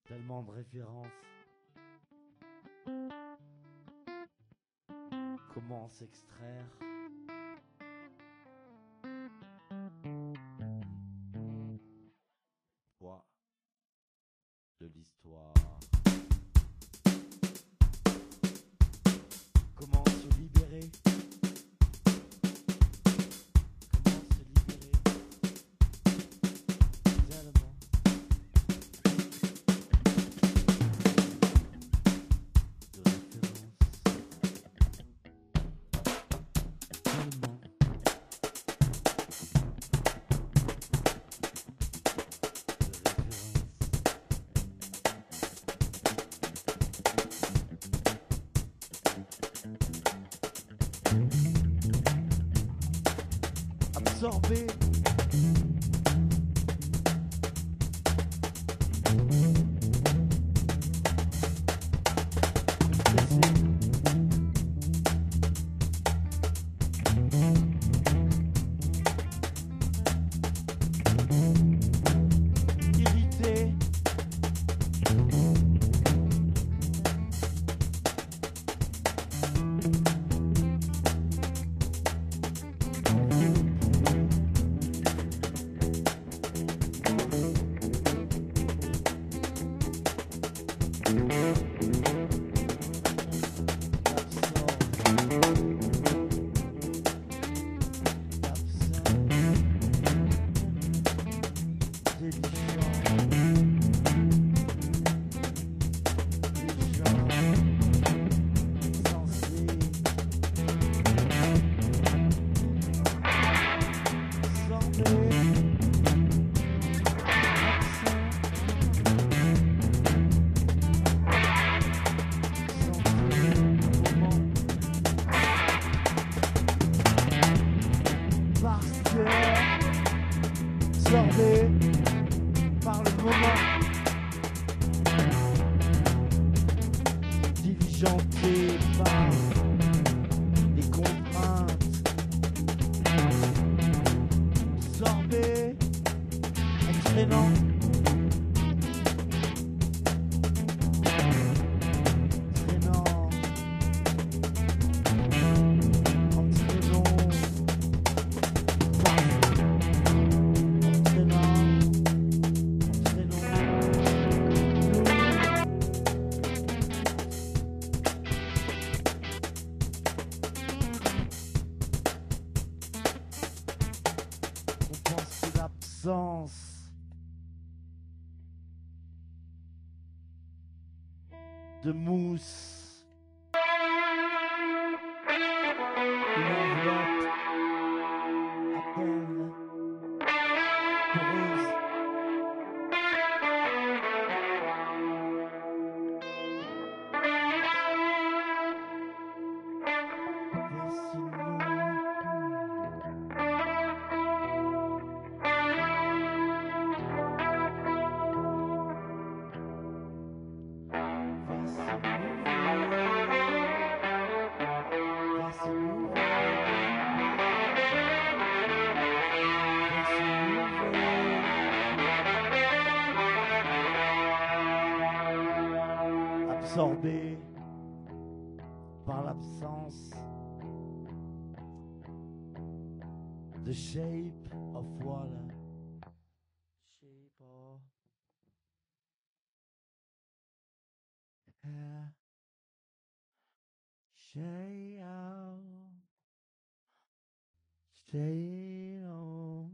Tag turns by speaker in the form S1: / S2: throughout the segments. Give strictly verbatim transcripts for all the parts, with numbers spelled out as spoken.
S1: Tellement de références. Comment s'extraire? Poids de l'histoire. Comment se libérer? Comment se libérer? Tellement. De références. Tellement. Absorbé. Irrité. Absorbé par le moment, diligenté par les contraintes, absorbé, entraînant, entraînant, entraînant. De mousse, une enveloppe à peine poreuse. Absorbé par l'absence de shape of water. Shape of hair. Shade out. Shade on.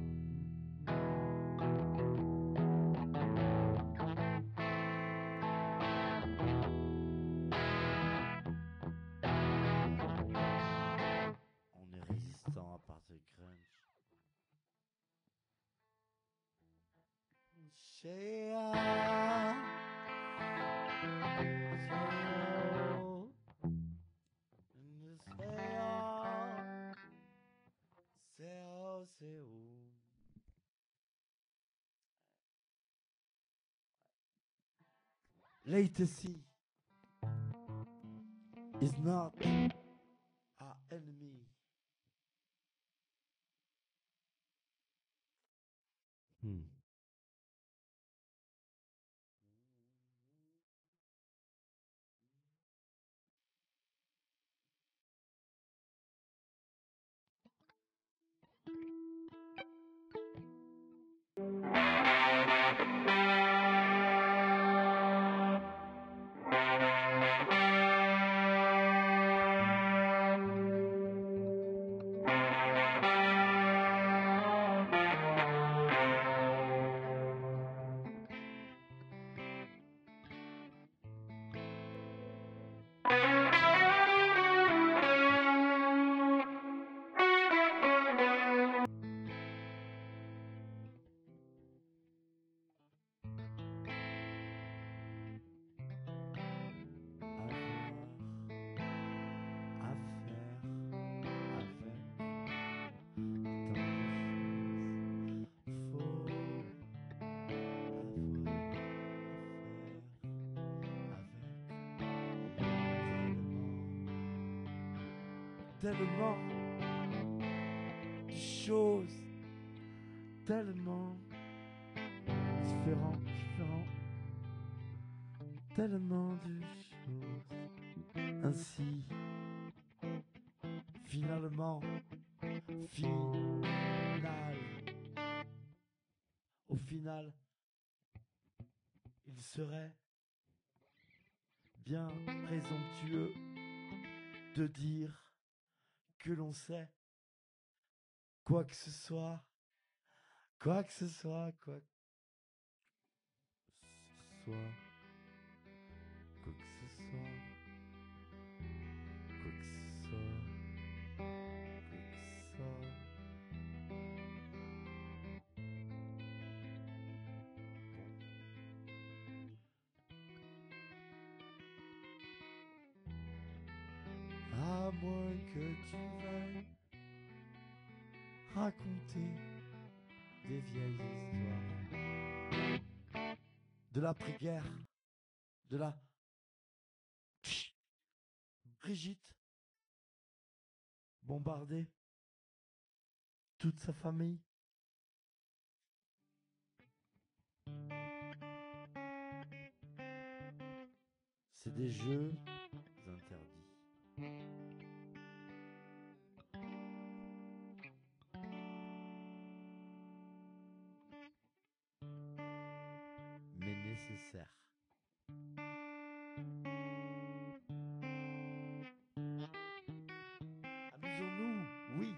S1: On est résistant à part de grunge. Shade out. Latency is not our enemy. Hmm. tellement de choses, tellement différents, différents, tellement de choses. Ainsi, finalement, final, au final, il serait bien présomptueux de dire que l'on sait quoi que ce soit, quoi que ce soit, quoi que ce soit, quoi que ce soit, quoi que ce soit, quoi que ce soit. À moins que tu veuilles raconter des vieilles histoires de l'après-guerre, de la Brigitte bombardée, toute sa famille. C'est des jeux interdits. Mais nécessaires. Amusons-nous, oui.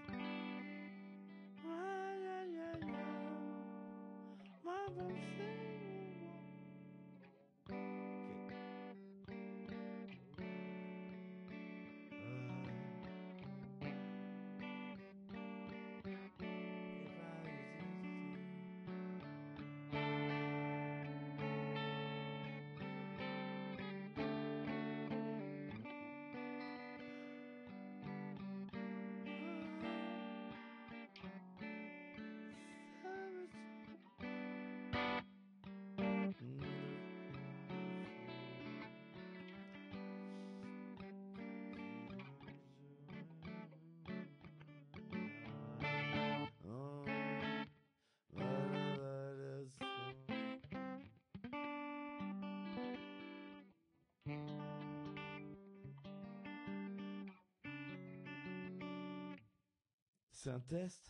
S1: C'est un test.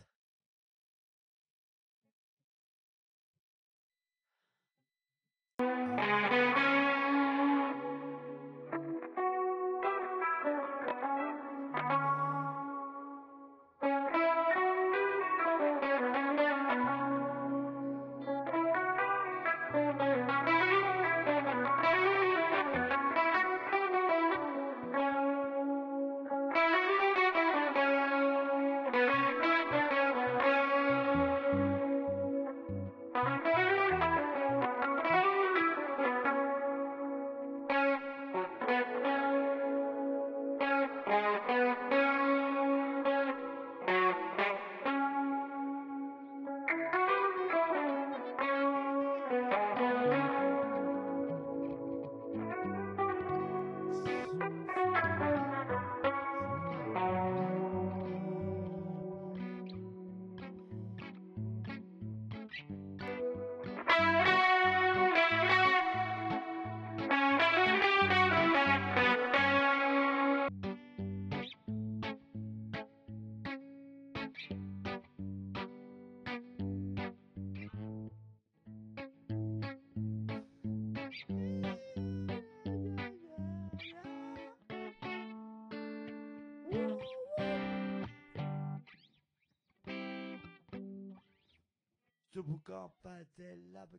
S1: Ce boucan pas-t-elle la...